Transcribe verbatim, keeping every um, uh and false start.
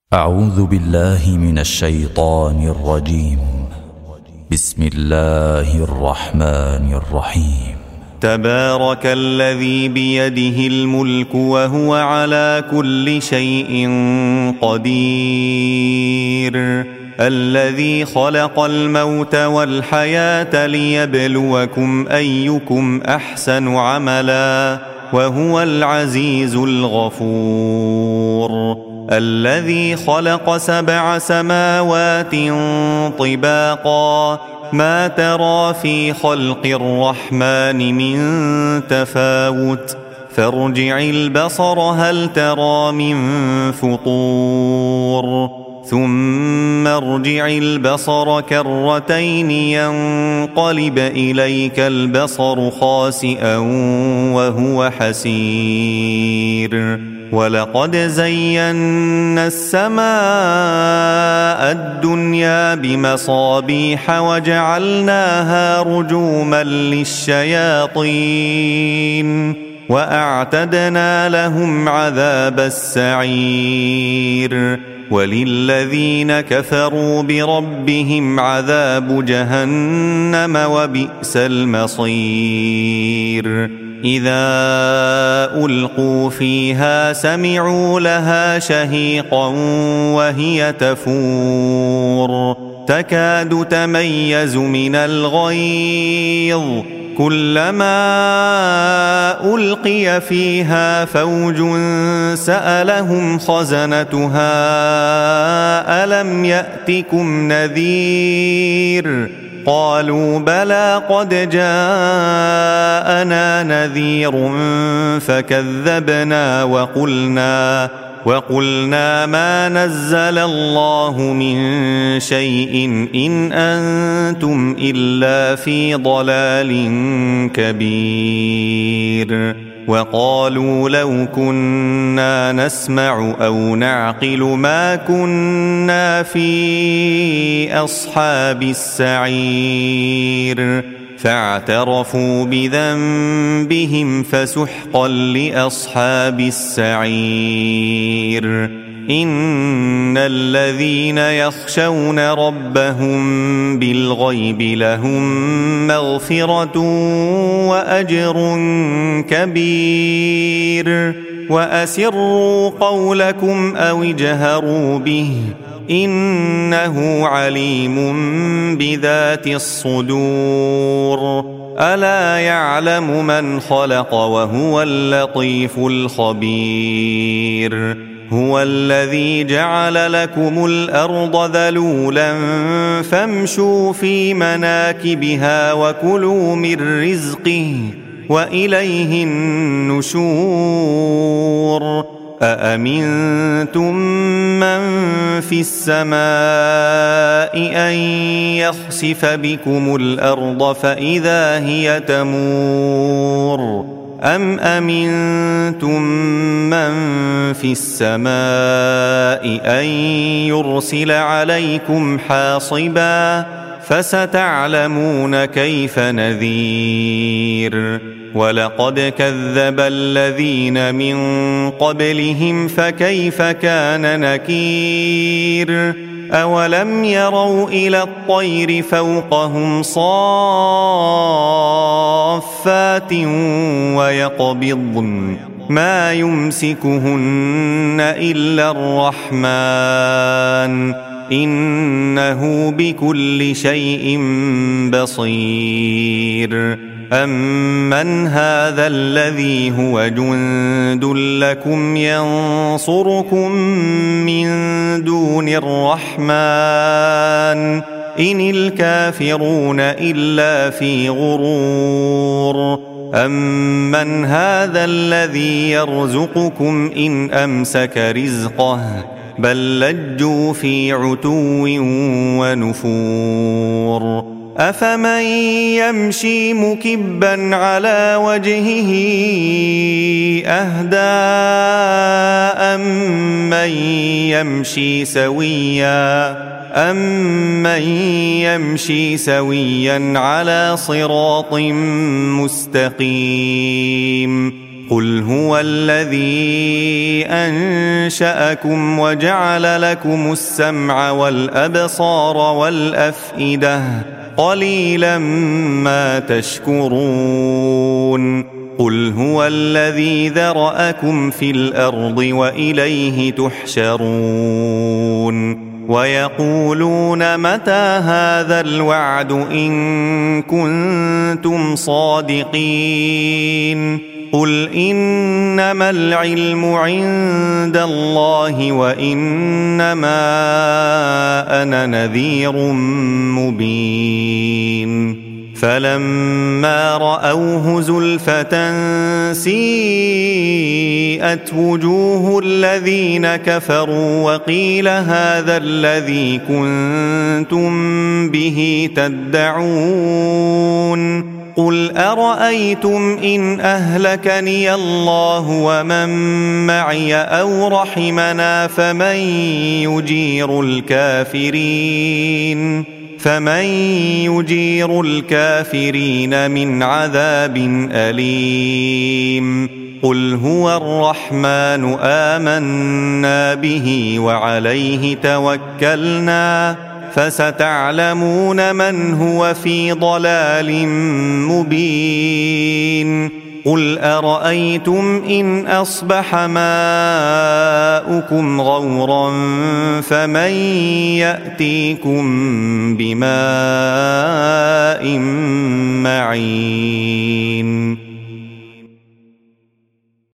أعوذ بالله من الشيطان الرجيم. بسم الله الرحمن الرحيم. تبارك الذي بيده الملك وهو على كل شيء قدير، الذي خلق الموت والحياة ليبلوكم أيكم أحسن عملا وهو العزيز الغفور، الذي خلق سبع سماوات طباقا ما ترى في خلق الرحمن من تفاوت فارجع البصر هل ترى من فطور ثم ارجع البصر كرتين ينقلب إليك البصر خاسئا وهو حسير، ولقد زينا السماء الدنيا بمصابيح وجعلناها رجوما للشياطين وأعتدنا لهم عذاب السعير، وللذين كفروا بربهم عذاب جهنم وبئس المصير. إذا ألقوا فيها سمعوا لها شهيقا وهي تفور تكاد تميز من الغيظ، كلما ألقي فيها فوج سألهم خزنتها ألم يأتكم نذير، قالوا بلى قد جاءنا نذير فكذبنا وقلنا وقلنا ما نزل الله من شيء إن أنتم إلا في ضلال كبير، وقالوا لو كنا نسمع أو نعقل ما كنا في أصحاب السعير، فاعترفوا بذنبهم فسحقا لأصحاب السعير. إن الذين يخشون ربهم بالغيب لهم مغفرة وأجر كبير، وأسروا قولكم أو اجهروا به إنه عليم بذات الصدور، ألا يعلم من خلق وهو اللطيف الخبير. هو الذي جعل لكم الأرض ذلولا فامشوا في مناكبها وكلوا من رزقه وإليه النشور. أأمنتم من في السماء أن يخسف بكم الأرض فإذا هي تمور، أم أمنتم من في السماء أن يرسل عليكم حاصبا فستعلمون كيف نذير. ولقد كذب الذين من قبلهم فكيف كان نكير. أولم يروا إلى الطير فوقهم صافات ويقبضن ما يمسكهن إلا الرحمن إنه بكل شيء بصير. أمن هذا الذي هو جند لكم ينصركم من دون الرحمن إن الكافرون إلا في غرور. أمن هذا الذي يرزقكم إن أمسك رزقه بل لجوا في عتو ونفور. أفمن يمشي مكبا على وجهه أهدى أمن يمشي سويا أمن يمشي سويا على صراط مستقيم قل هو الذي أنشأكم وجعل لكم السمع والأبصار والأفئدة قليلا ما تشكرون قل هو الذي ذرأكم في الأرض وإليه تحشرون ويقولون متى هذا الوعد إن كنتم صادقين قل إنما العلم عند الله وإنما أنا نذير مبين فلما رأوه زلفة سيئت وجوه الذين كفروا وقيل هذا الذي كنتم به تدعون قل أرأيتم إن أهلكني الله ومن معي أو رحمنا فمن يجير الكافرين فمن يجير الكافرين من عذاب أليم قل هو الرحمن آمنا به وعليه توكلنا فستعلمون من هو في ضلال مبين قل أرأيتم إن أصبح ماؤكم غورا فمن يأتيكم بماء معين